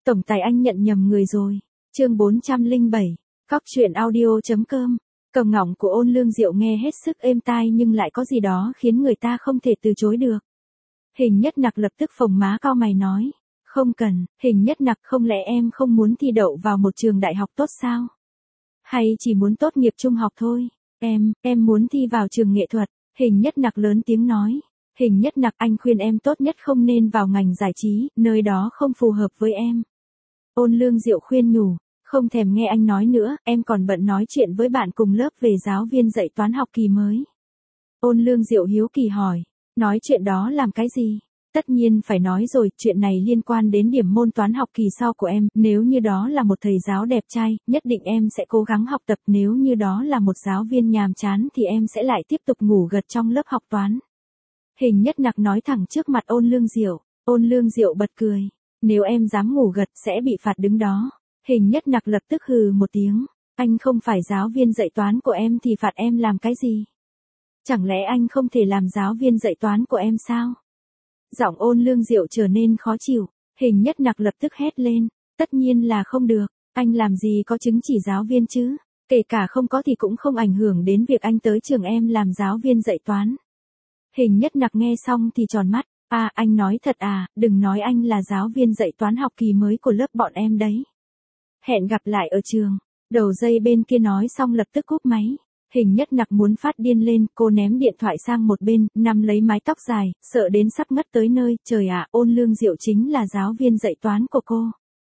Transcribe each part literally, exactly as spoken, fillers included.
Tổng tài anh nhận nhầm người rồi. Chương bốn trăm lẻ bảy. Cóc truyện audio.com. Cầu ngọng của Ôn Lương Diệu nghe hết sức êm tai nhưng lại có gì đó khiến người ta không thể từ chối được. Hình Nhất Nặc lập tức phồng má cau mày nói. Không cần, Hình Nhất Nặc, không lẽ em không muốn thi đậu vào một trường đại học tốt sao? Hay chỉ muốn tốt nghiệp trung học thôi? Em, em muốn thi vào trường nghệ thuật. Hình Nhất Nặc lớn tiếng nói. Hình Nhất Nặc, anh khuyên em tốt nhất không nên vào ngành giải trí, nơi đó không phù hợp với em. Ôn Lương Diệu khuyên nhủ. Không thèm nghe anh nói nữa, em còn bận nói chuyện với bạn cùng lớp về giáo viên dạy toán học kỳ mới. Ôn Lương Diệu hiếu kỳ hỏi. Nói chuyện đó làm cái gì? Tất nhiên phải nói rồi, chuyện này liên quan đến điểm môn toán học kỳ sau của em, nếu như đó là một thầy giáo đẹp trai, nhất định em sẽ cố gắng học tập, nếu như đó là một giáo viên nhàm chán thì em sẽ lại tiếp tục ngủ gật trong lớp học toán. Hình Nhất Nặc nói thẳng trước mặt Ôn Lương Diệu. Ôn Lương Diệu bật cười. Nếu em dám ngủ gật sẽ bị phạt đứng đó. Hình Nhất Nặc lập tức hừ một tiếng. Anh không phải giáo viên dạy toán của em thì phạt em làm cái gì? Chẳng lẽ anh không thể làm giáo viên dạy toán của em sao? Giọng Ôn Lương Diệu trở nên khó chịu. Hình Nhất Nặc lập tức hét lên. Tất nhiên là không được. Anh làm gì có chứng chỉ giáo viên chứ? Kể cả không có thì cũng không ảnh hưởng đến việc anh tới trường em làm giáo viên dạy toán. Hình Nhất Nặc nghe xong thì tròn mắt. À, anh nói thật à, đừng nói anh là giáo viên dạy toán học kỳ mới của lớp bọn em đấy. Hẹn gặp lại ở trường. Đầu dây bên kia nói xong lập tức cúp máy. Hình Nhất Nặc muốn phát điên lên, cô ném điện thoại sang một bên, nắm lấy mái tóc dài, sợ đến sắp ngất tới nơi. Trời ạ, Ôn Lương Diệu chính là giáo viên dạy toán của cô.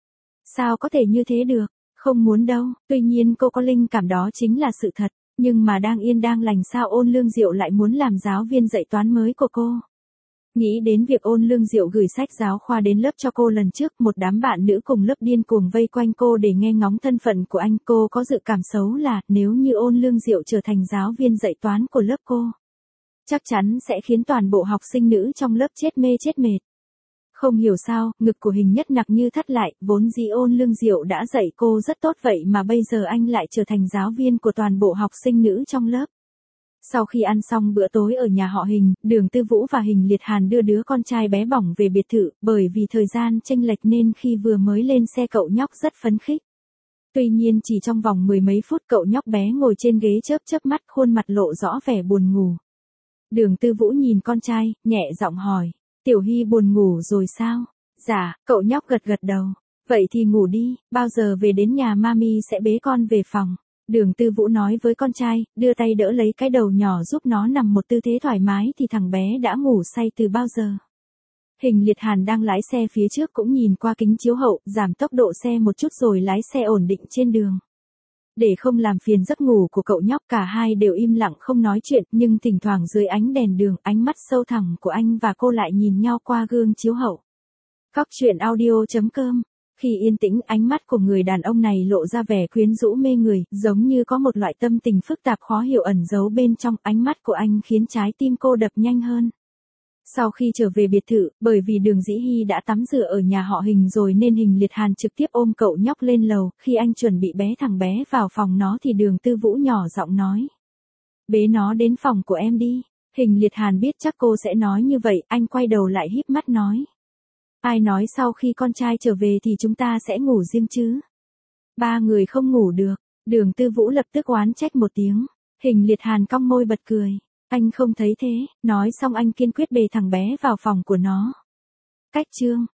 Sao có thể như thế được? Không muốn đâu, tuy nhiên cô có linh cảm đó chính là sự thật. Nhưng mà đang yên đang lành sao Ôn Lương Diệu lại muốn làm giáo viên dạy toán mới của cô? Nghĩ đến việc Ôn Lương Diệu gửi sách giáo khoa đến lớp cho cô lần trước, một đám bạn nữ cùng lớp điên cuồng vây quanh cô để nghe ngóng thân phận của anh, cô có dự cảm xấu là nếu như Ôn Lương Diệu trở thành giáo viên dạy toán của lớp cô, chắc chắn sẽ khiến toàn bộ học sinh nữ trong lớp chết mê chết mệt. Không hiểu sao, ngực của Hình Nhất Nặc như thắt lại, vốn dĩ Ôn Lương Diệu đã dạy cô rất tốt vậy mà bây giờ anh lại trở thành giáo viên của toàn bộ học sinh nữ trong lớp. Sau khi ăn xong bữa tối ở nhà họ Hình, Đường Tư Vũ và Hình Liệt Hàn đưa đứa con trai bé bỏng về biệt thự, bởi vì thời gian chênh lệch nên khi vừa mới lên xe cậu nhóc rất phấn khích. Tuy nhiên chỉ trong vòng mười mấy phút cậu nhóc bé ngồi trên ghế chớp chớp mắt, khuôn mặt lộ rõ vẻ buồn ngủ. Đường Tư Vũ nhìn con trai, nhẹ giọng hỏi, Tiểu Hy buồn ngủ rồi sao? Dạ, cậu nhóc gật gật đầu. Vậy thì ngủ đi, bao giờ về đến nhà mami sẽ bế con về phòng. Đường Tư Vũ nói với con trai, đưa tay đỡ lấy cái đầu nhỏ giúp nó nằm một tư thế thoải mái thì thằng bé đã ngủ say từ bao giờ. Hình Liệt Hàn đang lái xe phía trước cũng nhìn qua kính chiếu hậu, giảm tốc độ xe một chút rồi lái xe ổn định trên đường. Để không làm phiền giấc ngủ của cậu nhóc, cả hai đều im lặng không nói chuyện, nhưng thỉnh thoảng dưới ánh đèn đường, ánh mắt sâu thẳm của anh và cô lại nhìn nhau qua gương chiếu hậu. Cóc truyện audio.com. Khi yên tĩnh, ánh mắt của người đàn ông này lộ ra vẻ quyến rũ mê người, giống như có một loại tâm tình phức tạp khó hiểu ẩn giấu bên trong. Ánh mắt của anh khiến trái tim cô đập nhanh hơn. Sau khi trở về biệt thự, bởi vì Đường Dĩ Hy đã tắm rửa ở nhà họ Hình rồi nên Hình Liệt Hàn trực tiếp ôm cậu nhóc lên lầu. Khi anh chuẩn bị bé thằng bé vào phòng nó thì Đường Tư Vũ nhỏ giọng nói. Bế nó đến phòng của em đi. Hình Liệt Hàn biết chắc cô sẽ nói như vậy, anh quay đầu lại híp mắt nói. Ai nói sau khi con trai trở về thì chúng ta sẽ ngủ riêng chứ? Ba người không ngủ được. Đường Tư Vũ lập tức oán trách một tiếng. Hình Liệt Hàn cong môi bật cười. Anh không thấy thế. Nói xong anh kiên quyết bế thằng bé vào phòng của nó. Cách chương.